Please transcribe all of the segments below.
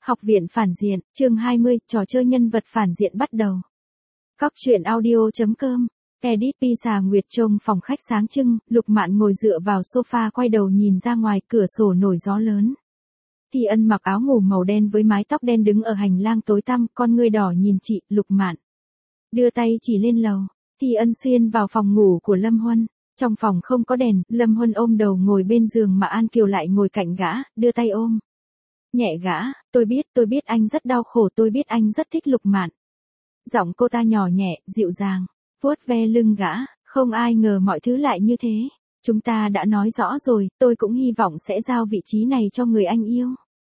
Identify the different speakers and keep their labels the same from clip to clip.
Speaker 1: Học viện phản diện, chương 20, trò chơi nhân vật phản diện bắt đầu. Cóc truyện audio.com, edit Pisa Nguyệt trong phòng khách sáng trưng, Lục Mạn ngồi dựa vào sofa quay đầu nhìn ra ngoài cửa sổ nổi gió lớn. Thì Ân mặc áo ngủ màu đen với mái tóc đen đứng ở hành lang tối tăm, con ngươi đỏ nhìn chị, Lục Mạn. Đưa tay chỉ lên lầu, Thì Ân xuyên vào phòng ngủ của Lâm Huân. Trong phòng không có đèn, Lâm Huân ôm đầu ngồi bên giường mà An Kiều lại ngồi cạnh gã, đưa tay ôm nhẹ gã, tôi biết anh rất đau khổ, tôi biết anh rất thích Lục Mạn. Giọng cô ta nhỏ nhẹ, dịu dàng, vuốt ve lưng gã, không ai ngờ mọi thứ lại như thế. Chúng ta đã nói rõ rồi, tôi cũng hy vọng sẽ giao vị trí này cho người anh yêu.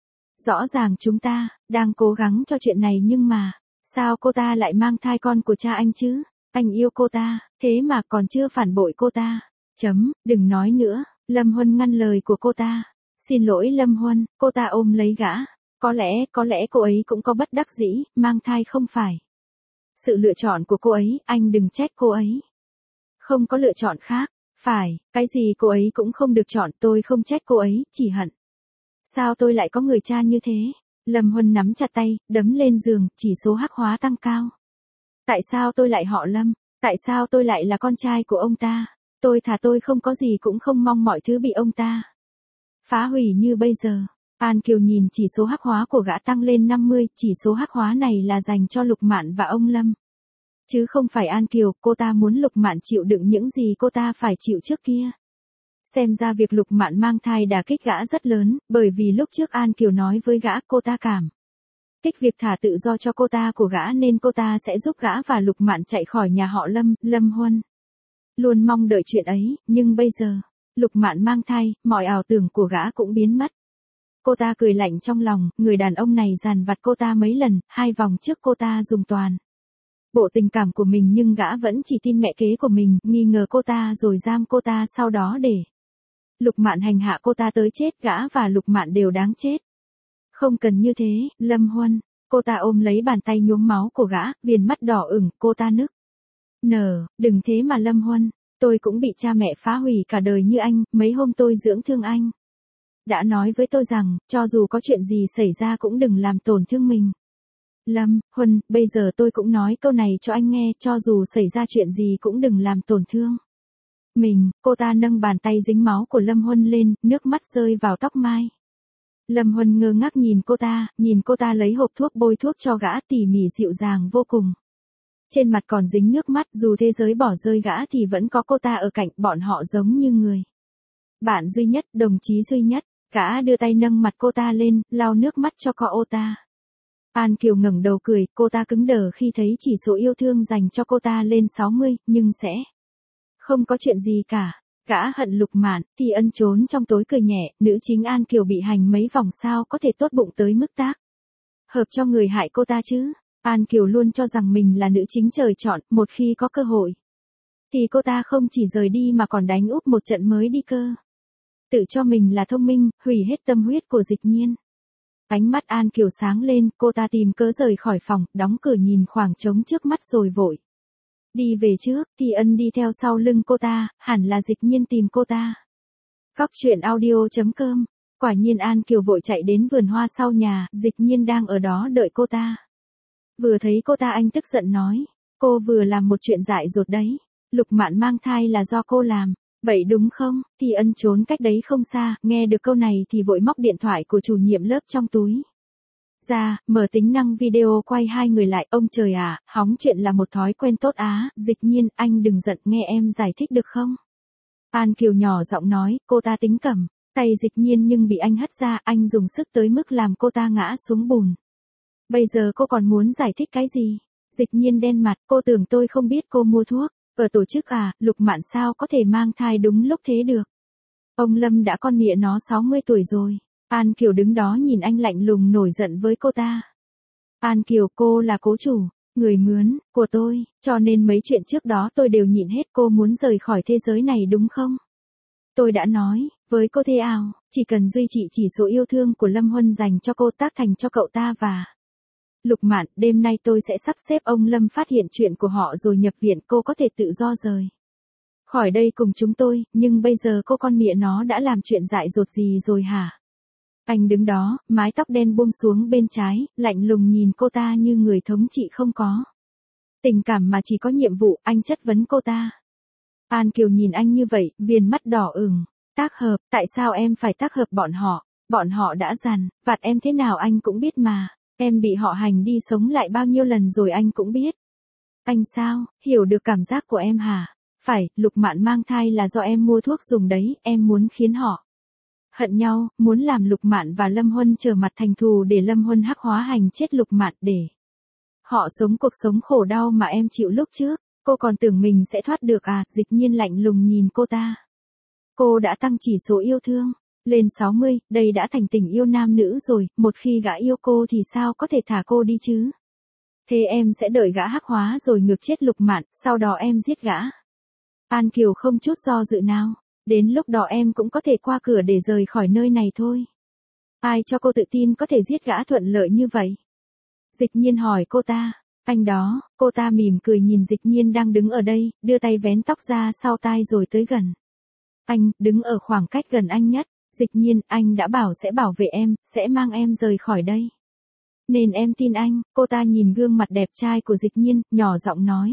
Speaker 1: Rõ ràng chúng ta đang cố gắng cho chuyện này nhưng mà, sao cô ta lại mang thai con của cha anh chứ? Anh yêu cô ta, thế mà còn chưa phản bội cô ta. Đừng nói nữa, Lâm Huân ngăn lời của cô ta. Xin lỗi Lâm Huân, cô ta ôm lấy gã. Có lẽ cô ấy cũng có bất đắc dĩ, mang thai không phải sự lựa chọn của cô ấy, anh đừng trách cô ấy. Không có lựa chọn khác, phải, cái gì cô ấy cũng không được chọn, tôi không trách cô ấy, chỉ hận. Sao tôi lại có người cha như thế? Lâm Huân nắm chặt tay, đấm lên giường, chỉ số hắc hóa tăng cao. Tại sao tôi lại họ Lâm? Tại sao tôi lại là con trai của ông ta? Tôi không có gì cũng không mong mọi thứ bị ông ta phá hủy như bây giờ. An Kiều nhìn chỉ số hắc hóa của gã tăng lên 50, chỉ số hắc hóa này là dành cho Lục Mạn và ông Lâm. Chứ không phải An Kiều, cô ta muốn Lục Mạn chịu đựng những gì cô ta phải chịu trước kia. Xem ra việc Lục Mạn mang thai đả kích gã rất lớn, bởi vì lúc trước An Kiều nói với gã cô ta cảm kích việc thả tự do cho cô ta của gã nên cô ta sẽ giúp gã và Lục Mạn chạy khỏi nhà họ Lâm, Lâm Huân. Luôn mong đợi chuyện ấy, nhưng bây giờ, Lục Mạn mang thai, mọi ảo tưởng của gã cũng biến mất. Cô ta cười lạnh trong lòng, người đàn ông này dằn vặt cô ta mấy lần, 2 vòng trước cô ta dùng toàn bộ tình cảm của mình nhưng gã vẫn chỉ tin mẹ kế của mình, nghi ngờ cô ta rồi giam cô ta sau đó để Lục Mạn hành hạ cô ta tới chết, gã và Lục Mạn đều đáng chết. Không cần như thế, Lâm Huân. Cô ta ôm lấy bàn tay nhuốm máu của gã, viền mắt đỏ ửng, cô ta nức nở, đừng thế mà Lâm Huân. Tôi cũng bị cha mẹ phá hủy cả đời như anh, mấy hôm tôi dưỡng thương anh. Đã nói với tôi rằng, cho dù có chuyện gì xảy ra cũng đừng làm tổn thương mình. Lâm Huân, bây giờ tôi cũng nói câu này cho anh nghe, cho dù xảy ra chuyện gì cũng đừng làm tổn thương mình. Cô ta nâng bàn tay dính máu của Lâm Huân lên, nước mắt rơi vào tóc mai. Lâm Huân ngơ ngác nhìn cô ta lấy hộp thuốc bôi thuốc cho gã, tỉ mỉ dịu dàng vô cùng. Trên mặt còn dính nước mắt, dù thế giới bỏ rơi gã thì vẫn có cô ta ở cạnh, bọn họ giống như người bạn duy nhất, đồng chí duy nhất. Gã đưa tay nâng mặt cô ta lên, lau nước mắt cho cô ta. An Kiều ngẩng đầu cười, cô ta cứng đờ khi thấy chỉ số yêu thương dành cho cô ta lên 60, nhưng sẽ không có chuyện gì cả. Gã hận Lục Mạn, Thì Ân trốn trong tối cười nhẹ, nữ chính An Kiều bị hành mấy vòng sao có thể tốt bụng tới mức tác hợp cho người hại cô ta chứ. An Kiều luôn cho rằng mình là nữ chính trời chọn, một khi có cơ hội thì cô ta không chỉ rời đi mà còn đánh úp một trận mới đi cơ. Tự cho mình là thông minh, hủy hết tâm huyết của Dịch Nhiên. Ánh mắt An Kiều sáng lên, cô ta tìm cớ rời khỏi phòng, đóng cửa nhìn khoảng trống trước mắt rồi vội đi về trước. Thì Ân đi theo sau lưng cô ta, hẳn là Dịch Nhiên tìm cô ta. Cóc truyện audio.com. Quả nhiên An Kiều vội chạy đến vườn hoa sau nhà, Dịch Nhiên đang ở đó đợi cô ta. Vừa thấy cô ta anh tức giận nói, cô vừa làm một chuyện dại dột đấy. Lục Mạn mang thai là do cô làm, vậy đúng không? Thì Ân trốn cách đấy không xa, nghe được câu này thì vội móc điện thoại của chủ nhiệm lớp trong túi ra, mở tính năng video quay hai người lại. Ông trời à, hóng chuyện là một thói quen tốt á. Dịch Nhiên, anh đừng giận, nghe em giải thích được không? An Kiều nhỏ giọng nói, cô ta tính cầm tay Dịch Nhiên nhưng bị anh hất ra, anh dùng sức tới mức làm cô ta ngã xuống bùn. Bây giờ cô còn muốn giải thích cái gì? Dịch Nhiên đen mặt, cô tưởng tôi không biết cô mua thuốc ở tổ chức à? Lục Mạn sao có thể mang thai đúng lúc thế được? Ông Lâm đã con mẹ nó 60 tuổi rồi. An Kiều đứng đó nhìn anh lạnh lùng nổi giận với cô ta. An Kiều, cô là cố chủ, người mướn của tôi, cho nên mấy chuyện trước đó tôi đều nhịn hết. Cô muốn rời khỏi thế giới này đúng không? Tôi đã nói với cô thế nào, chỉ cần duy trì chỉ số yêu thương của Lâm Huân dành cho cô tác thành cho cậu ta và Lục Mạn, đêm nay tôi sẽ sắp xếp ông Lâm phát hiện chuyện của họ rồi nhập viện, cô có thể tự do rời khỏi đây cùng chúng tôi, nhưng bây giờ cô con mẹ nó đã làm chuyện dại dột gì rồi hả? Anh đứng đó, mái tóc đen buông xuống bên trái, lạnh lùng nhìn cô ta như người thống trị không có tình cảm mà chỉ có nhiệm vụ, anh chất vấn cô ta. An Kiều nhìn anh như vậy, viền mắt đỏ ửng. Tác hợp, tại sao em phải tác hợp bọn họ? Bọn họ đã dằn, vặt em thế nào anh cũng biết mà. Em bị họ hành đi sống lại bao nhiêu lần rồi anh cũng biết. Anh sao, hiểu được cảm giác của em hả? Phải, Lục Mạn mang thai là do em mua thuốc dùng đấy, em muốn khiến họ hận nhau, muốn làm Lục Mạn và Lâm Huân trở mặt thành thù để Lâm Huân hắc hóa hành chết Lục Mạn để họ sống cuộc sống khổ đau mà em chịu lúc trước. Cô còn tưởng mình sẽ thoát được à? Dịch Nhiên lạnh lùng nhìn cô ta. Cô đã tăng chỉ số yêu thương lên 60, đây đã thành tình yêu nam nữ rồi, một khi gã yêu cô thì sao có thể thả cô đi chứ? Thế em sẽ đợi gã hắc hóa rồi ngược chết Lục Mạn, sau đó em giết gã. An Kiều không chút do dự nào, đến lúc đó em cũng có thể qua cửa để rời khỏi nơi này thôi. Ai cho cô tự tin có thể giết gã thuận lợi như vậy? Dịch Nhiên hỏi cô ta. Anh đó, cô ta mỉm cười nhìn Dịch Nhiên đang đứng ở đây, đưa tay vén tóc ra sau tai rồi tới gần. Anh, đứng ở khoảng cách gần anh nhất. Dịch Nhiên, anh đã bảo sẽ bảo vệ em, sẽ mang em rời khỏi đây. Nên em tin anh. Cô ta nhìn gương mặt đẹp trai của Dịch Nhiên, nhỏ giọng nói.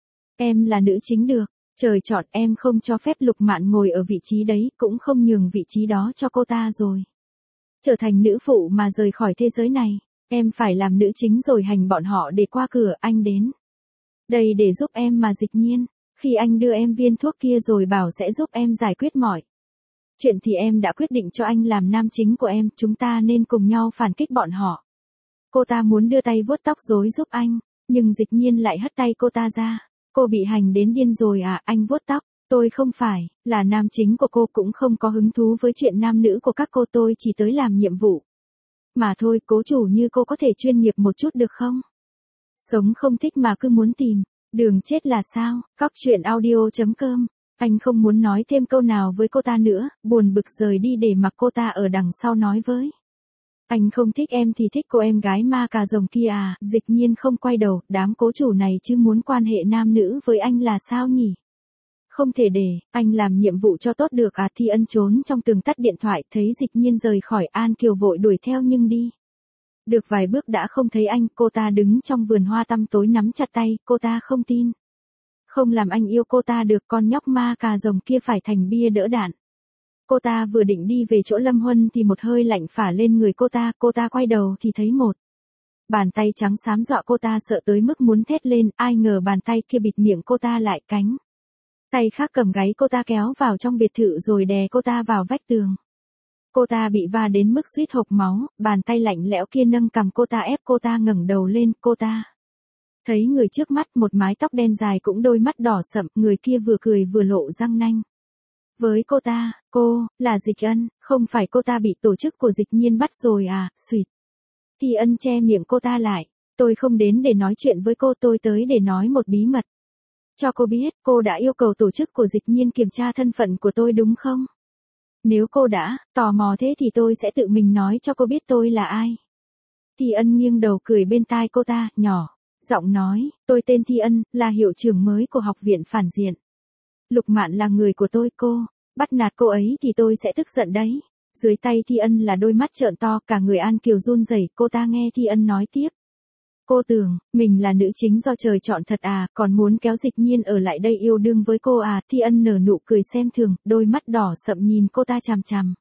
Speaker 1: Em là nữ chính được. Trời chọn em không cho phép Lục Mạn ngồi ở vị trí đấy, cũng không nhường vị trí đó cho cô ta rồi. Trở thành nữ phụ mà rời khỏi thế giới này. Em phải làm nữ chính rồi hành bọn họ để qua cửa, anh đến đây để giúp em mà. Dịch Nhiên, khi anh đưa em viên thuốc kia rồi bảo sẽ giúp em giải quyết mọi chuyện thì em đã quyết định cho anh làm nam chính của em, chúng ta nên cùng nhau phản kích bọn họ. Cô ta muốn đưa tay vuốt tóc rối giúp anh, nhưng Dịch Nhiên lại hất tay cô ta ra. Cô bị hành đến điên rồi à? Anh vuốt tóc, tôi không phải là nam chính của cô, cũng không có hứng thú với chuyện nam nữ của các cô, tôi chỉ tới làm nhiệm vụ mà thôi. Cố chủ như cô có thể chuyên nghiệp một chút được không? Sống không thích mà cứ muốn tìm đường chết là sao? Cóc truyện audio.com. Anh không muốn nói thêm câu nào với cô ta nữa, buồn bực rời đi để mặc cô ta ở đằng sau nói với. Anh không thích em thì thích cô em gái ma cà rồng kia à? Dịch Nhiên không quay đầu, đám cố chủ này chứ muốn quan hệ nam nữ với anh là sao nhỉ? Không thể để anh làm nhiệm vụ cho tốt được à? Thi Ân trốn trong tường tắt điện thoại, thấy Dịch Nhiên rời khỏi, An Kiều vội đuổi theo nhưng đi được vài bước đã không thấy anh. Cô ta đứng trong vườn hoa tăm tối nắm chặt tay, cô ta không tin. Không làm anh yêu cô ta được, con nhóc ma cà rồng kia phải thành bia đỡ đạn. Cô ta vừa định đi về chỗ Lâm Huân thì một hơi lạnh phả lên người cô ta quay đầu thì thấy một bàn tay trắng xám dọa cô ta sợ tới mức muốn thét lên, ai ngờ bàn tay kia bịt miệng cô ta lại, cánh tay khác cầm gáy cô ta kéo vào trong biệt thự rồi đè cô ta vào vách tường. Cô ta bị va đến mức suýt hộc máu, bàn tay lạnh lẽo kia nâng cằm cô ta ép cô ta ngẩng đầu lên, cô ta thấy người trước mắt, một mái tóc đen dài cũng đôi mắt đỏ sậm, người kia vừa cười vừa lộ răng nanh. Với cô ta, cô, là Dịch Ân, không phải cô ta bị tổ chức của Dịch Nhiên bắt rồi à? Xuyệt. Thi Ân che miệng cô ta lại. Tôi không đến để nói chuyện với cô, tôi tới để nói một bí mật cho cô biết. Cô đã yêu cầu tổ chức của Dịch Nhiên kiểm tra thân phận của tôi đúng không? Nếu cô đã tò mò thế thì tôi sẽ tự mình nói cho cô biết tôi là ai. Thi Ân nghiêng đầu cười bên tai cô ta, nhỏ giọng nói, tôi tên Thi Ân, là hiệu trưởng mới của học viện phản diện. Lục Mạn là người của tôi, cô bắt nạt cô ấy thì tôi sẽ tức giận đấy. Dưới tay Thi Ân là đôi mắt trợn to, cả người An Kiều run rẩy. Cô ta nghe Thi Ân nói tiếp. Cô tưởng mình là nữ chính do trời chọn thật à, còn muốn kéo Dịch Nhiên ở lại đây yêu đương với cô à? Thi Ân nở nụ cười xem thường, đôi mắt đỏ sậm nhìn cô ta chằm chằm.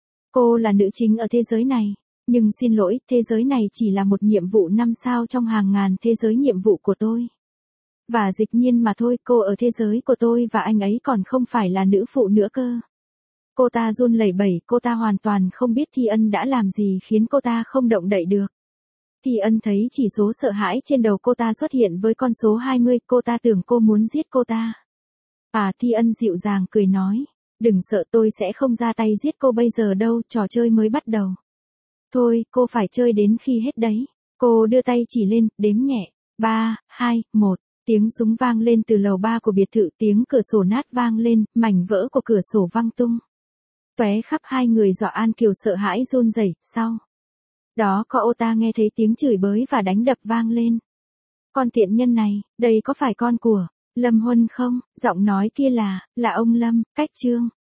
Speaker 1: Cô là nữ chính ở thế giới này, nhưng xin lỗi, thế giới này chỉ là một nhiệm vụ 5 sao trong hàng ngàn thế giới nhiệm vụ của tôi. Và Dịch Nhiên mà thôi, cô ở thế giới của tôi và anh ấy còn không phải là nữ phụ nữa cơ. Cô ta run lẩy bẩy, cô ta hoàn toàn không biết Thi Ân đã làm gì khiến cô ta không động đậy được. Thi Ân thấy chỉ số sợ hãi trên đầu cô ta xuất hiện với con số 20, cô ta tưởng cô muốn giết cô ta. À, Thi Ân dịu dàng cười nói, đừng sợ, tôi sẽ không ra tay giết cô bây giờ đâu, trò chơi mới bắt đầu. Thôi, cô phải chơi đến khi hết đấy. Cô đưa tay chỉ lên, đếm nhẹ, 3, 2, 1. Tiếng súng vang lên từ lầu 3 của biệt thự, tiếng cửa sổ nát vang lên, mảnh vỡ của cửa sổ văng tung tóe khắp. Hai người dọa An Kiều sợ hãi run rẩy. Sau đó có ô ta nghe thấy tiếng chửi bới và đánh đập vang lên. Con tiện nhân này, đây có phải con của Lâm Huân không? Giọng nói kia là ông Lâm, cách chương.